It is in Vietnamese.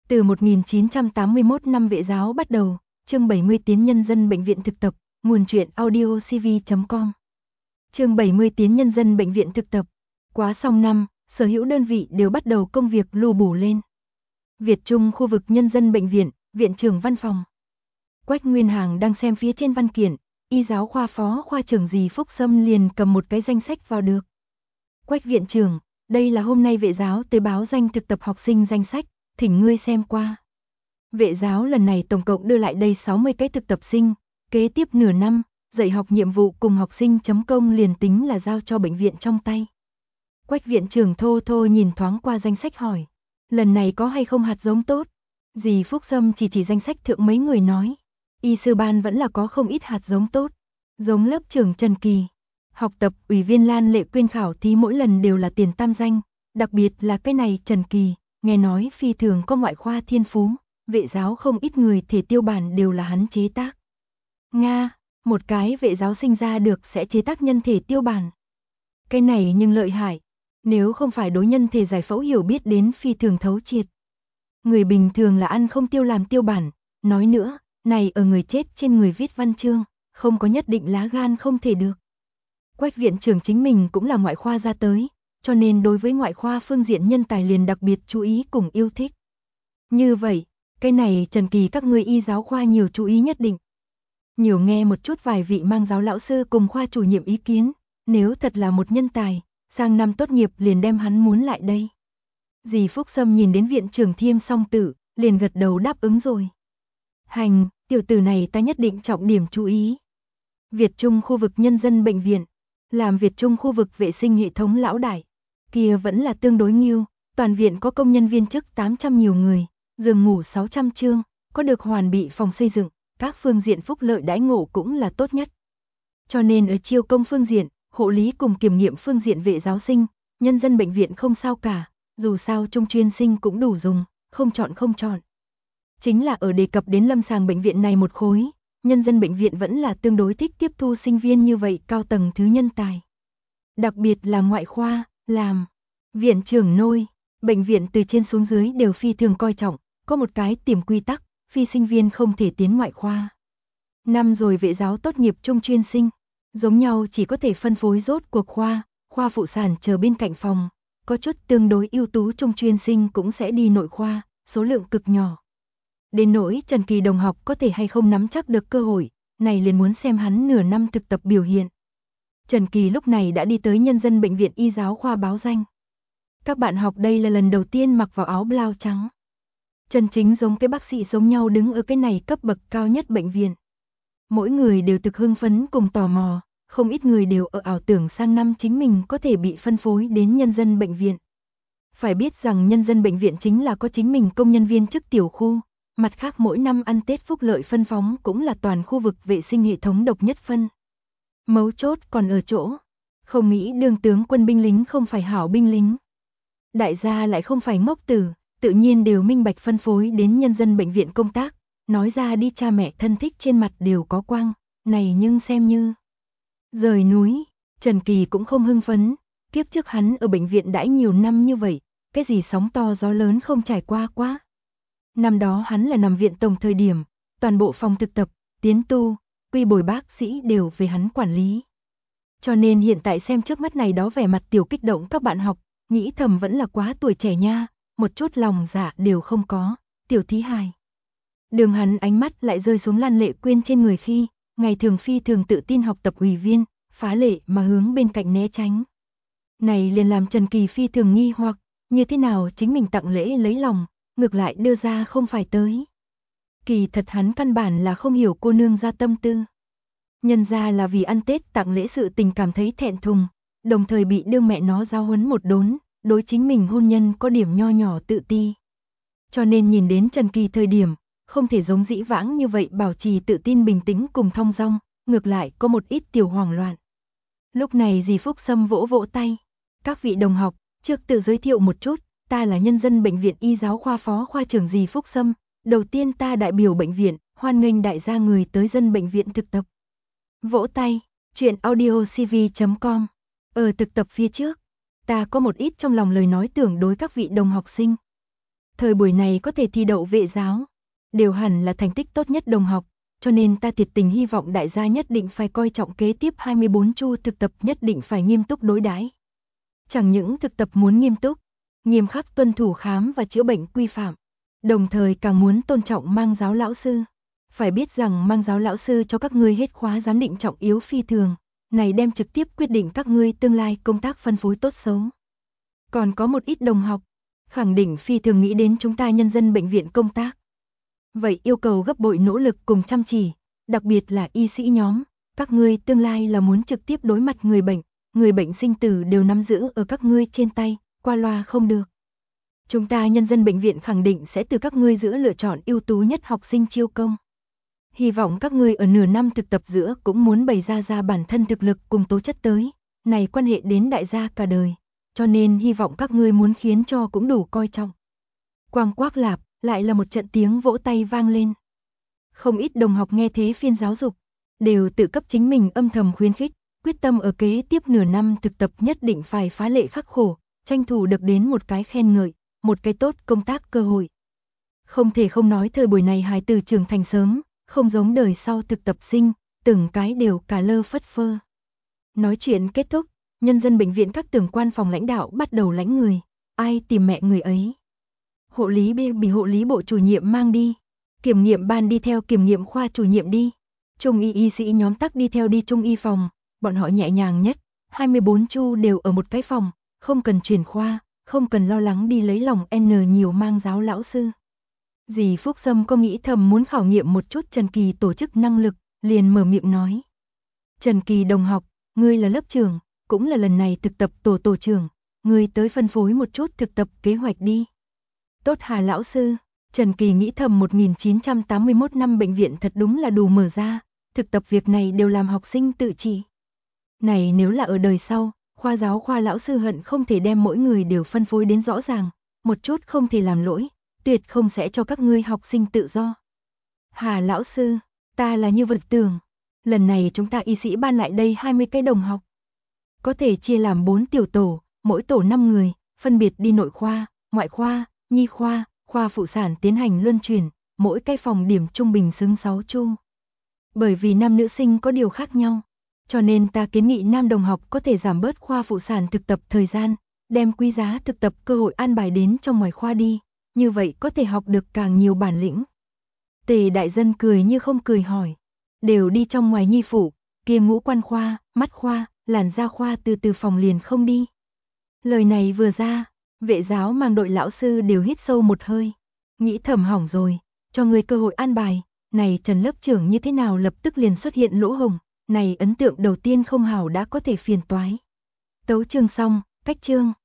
Từ 1981 năm Vệ giáo bắt đầu, chương 70 tiến nhân dân bệnh viện thực tập, nguồn truyện audiocv.com. Chương 70 tiến nhân dân bệnh viện thực tập. Quá xong năm, sở hữu đơn vị đều bắt đầu công việc lưu bù lên. Việt Trung khu vực nhân dân bệnh viện, viện trưởng văn phòng. Quách Nguyên Hàng đang xem phía trên văn kiện, y giáo khoa phó khoa trưởng Dì Phúc Sâm liền cầm một cái danh sách vào được. Quách viện trưởng, đây là hôm nay Vệ giáo tới báo danh thực tập học sinh danh sách, thỉnh ngươi xem qua. Vệ giáo lần này tổng cộng đưa lại đây 60 cái thực tập sinh, kế tiếp nửa năm, dạy học nhiệm vụ cùng học sinh chấm công liền tính là giao cho bệnh viện trong tay. Quách viện trưởng thô thô nhìn thoáng qua danh sách hỏi, lần này có hay không hạt giống tốt? Dì Phúc Sâm chỉ danh sách thượng mấy người nói, y sư ban vẫn là có không ít hạt giống tốt, giống lớp trưởng Trần Kỳ. Học tập ủy viên Lan Lệ Quyên khảo thí mỗi lần đều là tiền tam danh, đặc biệt là cái này Trần Kỳ, nghe nói phi thường có ngoại khoa thiên phú, vệ giáo không ít người thể tiêu bản đều là hắn chế tác. Nga, một cái vệ giáo sinh ra được sẽ chế tác nhân thể tiêu bản. Cái này nhưng lợi hại, nếu không phải đối nhân thể giải phẫu hiểu biết đến phi thường thấu triệt. Người bình thường là ăn không tiêu làm tiêu bản, nói nữa, này ở người chết trên người viết văn chương, không có nhất định lá gan không thể được. Quách viện trưởng chính mình cũng là ngoại khoa ra tới, cho nên đối với ngoại khoa phương diện nhân tài liền đặc biệt chú ý cùng yêu thích. Như vậy, cái này Trần Kỳ các ngươi y giáo khoa nhiều chú ý nhất định. Nhiều nghe một chút vài vị mang giáo lão sư cùng khoa chủ nhiệm ý kiến, nếu thật là một nhân tài, sang năm tốt nghiệp liền đem hắn muốn lại đây. Dì Phúc Sâm nhìn đến viện trưởng Thiêm Song Tử, liền gật đầu đáp ứng rồi. Hành, tiểu tử này ta nhất định trọng điểm chú ý. Việt Trung khu vực nhân dân bệnh viện, làm Việt Trung khu vực vệ sinh hệ thống lão đại, kia vẫn là tương đối nghiêu, toàn viện có công nhân viên chức 800 nhiều người, giường ngủ 600 chương, có được hoàn bị phòng xây dựng, các phương diện phúc lợi đãi ngộ cũng là tốt nhất. Cho nên ở chiêu công phương diện, hộ lý cùng kiểm nghiệm phương diện vệ giáo sinh, nhân dân bệnh viện không sao cả, dù sao trung chuyên sinh cũng đủ dùng, không chọn. Chính là ở đề cập đến lâm sàng bệnh viện này một khối, nhân dân bệnh viện vẫn là tương đối thích tiếp thu sinh viên như vậy cao tầng thứ nhân tài. Đặc biệt là ngoại khoa, làm viện trưởng nôi, bệnh viện từ trên xuống dưới đều phi thường coi trọng, có một cái tiềm quy tắc, phi sinh viên không thể tiến ngoại khoa. Năm rồi vệ giáo tốt nghiệp trung chuyên sinh, giống nhau chỉ có thể phân phối rốt cuộc khoa phụ sản chờ bên cạnh phòng, có chút tương đối ưu tú trung chuyên sinh cũng sẽ đi nội khoa, số lượng cực nhỏ. Đến nỗi Trần Kỳ đồng học có thể hay không nắm chắc được cơ hội, này liền muốn xem hắn nửa năm thực tập biểu hiện. Trần Kỳ lúc này đã đi tới nhân dân bệnh viện y giáo khoa báo danh. Các bạn học đây là lần đầu tiên mặc vào áo blau trắng. Chân chính giống cái bác sĩ giống nhau đứng ở cái này cấp bậc cao nhất bệnh viện. Mỗi người đều thực hưng phấn cùng tò mò, không ít người đều ở ảo tưởng sang năm chính mình có thể bị phân phối đến nhân dân bệnh viện. Phải biết rằng nhân dân bệnh viện chính là có chính mình công nhân viên chức tiểu khu, mặt khác mỗi năm ăn Tết phúc lợi phân phóng cũng là toàn khu vực vệ sinh hệ thống độc nhất phân. Mấu chốt còn ở chỗ, không nghĩ đương tướng quân binh lính không phải hảo binh lính. Đại gia lại không phải ngốc tử, tự nhiên đều minh bạch phân phối đến nhân dân bệnh viện công tác, nói ra đi cha mẹ thân thích trên mặt đều có quang, này nhưng xem như rời núi. Trần Kỳ cũng không hưng phấn, kiếp trước hắn ở bệnh viện đãi nhiều năm như vậy, cái gì sóng to gió lớn không trải qua quá. Năm đó hắn là nằm viện tổng thời điểm, toàn bộ phòng thực tập, tiến tu, quy bồi bác sĩ đều về hắn quản lý. Cho nên hiện tại xem trước mắt này đó vẻ mặt tiểu kích động các bạn học, nghĩ thầm vẫn là quá tuổi trẻ nha, một chút lòng dạ đều không có, tiểu thí hài. Đường hắn ánh mắt lại rơi xuống Lan Lệ Quyên trên người khi, ngày thường phi thường tự tin học tập ủy viên, phá lệ mà hướng bên cạnh né tránh. Này liền làm Trần Kỳ phi thường nghi hoặc, như thế nào chính mình tặng lễ lấy lòng, ngược lại đưa ra không phải tới. Kỳ thật hắn căn bản là không hiểu cô nương ra tâm tư. Nhân ra là vì ăn Tết tặng lễ sự tình cảm thấy thẹn thùng, đồng thời bị đương mẹ nó giao huấn một đốn, đối chính mình hôn nhân có điểm nho nhỏ tự ti. Cho nên nhìn đến Trần Kỳ thời điểm, không thể giống dĩ vãng như vậy bảo trì tự tin bình tĩnh cùng thong dong, ngược lại có một ít tiểu hoảng loạn. Lúc này dì Phúc Sâm vỗ vỗ tay, các vị đồng học, trước tự giới thiệu một chút, ta là nhân dân bệnh viện y giáo khoa phó khoa trưởng dì Phúc Sâm, đầu tiên ta đại biểu bệnh viện, hoan nghênh đại gia người tới dân bệnh viện thực tập. Vỗ tay, truyện audiocv.com. Ở thực tập phía trước, ta có một ít trong lòng lời nói tưởng đối các vị đồng học sinh. thời buổi này có thể thi đậu vệ giáo, đều hẳn là thành tích tốt nhất đồng học, cho nên ta thiệt tình hy vọng đại gia nhất định phải coi trọng kế tiếp 24 chu thực tập, nhất định phải nghiêm túc đối đãi. Chẳng những thực tập muốn nghiêm túc, nghiêm khắc tuân thủ khám và chữa bệnh quy phạm, đồng thời càng muốn tôn trọng mang giáo lão sư. Phải biết rằng mang giáo lão sư cho các ngươi hết khóa giám định trọng yếu phi thường, này đem trực tiếp quyết định các ngươi tương lai công tác phân phối tốt xấu. Còn có một ít đồng học, khẳng định phi thường nghĩ đến chúng ta nhân dân bệnh viện công tác. Vậy yêu cầu gấp bội nỗ lực cùng chăm chỉ, đặc biệt là y sĩ nhóm, các ngươi tương lai là muốn trực tiếp đối mặt người bệnh sinh tử đều nắm giữ ở các ngươi trên tay, qua loa không được. Chúng ta nhân dân bệnh viện khẳng định sẽ từ các ngươi giữa lựa chọn ưu tú nhất học sinh chiêu công. Hy vọng các ngươi ở nửa năm thực tập giữa cũng muốn bày ra bản thân thực lực cùng tố chất tới, này quan hệ đến đại gia cả đời, cho nên hy vọng các ngươi muốn khiến cho cũng đủ coi trọng. Quang quác lạp, lại là một trận tiếng vỗ tay vang lên. Không ít đồng học nghe thế phiên giáo dục, đều tự cấp chính mình âm thầm khuyến khích, quyết tâm ở kế tiếp nửa năm thực tập nhất định phải phá lệ khắc khổ, tranh thủ được đến một cái khen ngợi, một cái tốt công tác cơ hội. Không thể không nói thời buổi này hài tử trưởng thành sớm, không giống đời sau thực tập sinh, từng cái đều cả lơ phất phơ. Nói chuyện kết thúc, nhân dân bệnh viện các trưởng quan phòng lãnh đạo bắt đầu lãnh người, ai tìm mẹ người ấy. Hộ lý bị hộ lý bộ chủ nhiệm mang đi, kiểm nghiệm ban đi theo kiểm nghiệm khoa chủ nhiệm đi, trung y sĩ nhóm tắc đi theo đi trung y phòng, bọn họ nhẹ nhàng nhất, 24 chu đều ở một cái phòng, không cần chuyển khoa, không cần lo lắng đi lấy lòng N nhiều mang giáo lão sư. Dì Phúc Sâm có nghĩ thầm muốn khảo nghiệm một chút Trần Kỳ tổ chức năng lực, liền mở miệng nói. Trần Kỳ đồng học, ngươi là lớp trưởng, cũng là lần này thực tập tổ trưởng, ngươi tới phân phối một chút thực tập kế hoạch đi. Tốt Hà lão sư, Trần Kỳ nghĩ thầm 1981 năm bệnh viện thật đúng là đủ mở ra, thực tập việc này đều làm học sinh tự trị. Này nếu là ở đời sau, khoa giáo khoa lão sư hận không thể đem mỗi người đều phân phối đến rõ ràng, một chút không thể làm lỗi, tuyệt không sẽ cho các ngươi học sinh tự do. Hà lão sư, ta là như vật tưởng, lần này chúng ta y sĩ ban lại đây 20 cái đồng học. Có thể chia làm 4 tiểu tổ, mỗi tổ 5 người, phân biệt đi nội khoa, ngoại khoa, nhi khoa, khoa phụ sản tiến hành luân chuyển, mỗi cái phòng điểm trung bình xứng 6 chu. Bởi vì nam nữ sinh có điều khác nhau, cho nên ta kiến nghị nam đồng học có thể giảm bớt khoa phụ sản thực tập thời gian, đem quý giá thực tập cơ hội an bài đến trong ngoài khoa đi, như vậy có thể học được càng nhiều bản lĩnh. Tề đại dân cười như không cười hỏi, đều đi trong ngoài nhi phủ, kia ngũ quan khoa, mắt khoa, làn da khoa từ phòng liền không đi. Lời này vừa ra, vệ giáo mang đội lão sư đều hít sâu một hơi, nghĩ thầm hỏng rồi, cho người cơ hội an bài, này Trần lớp trưởng như thế nào lập tức liền xuất hiện lỗ hổng, này ấn tượng đầu tiên không hảo đã có thể phiền toái. Tấu chương xong, cách chương.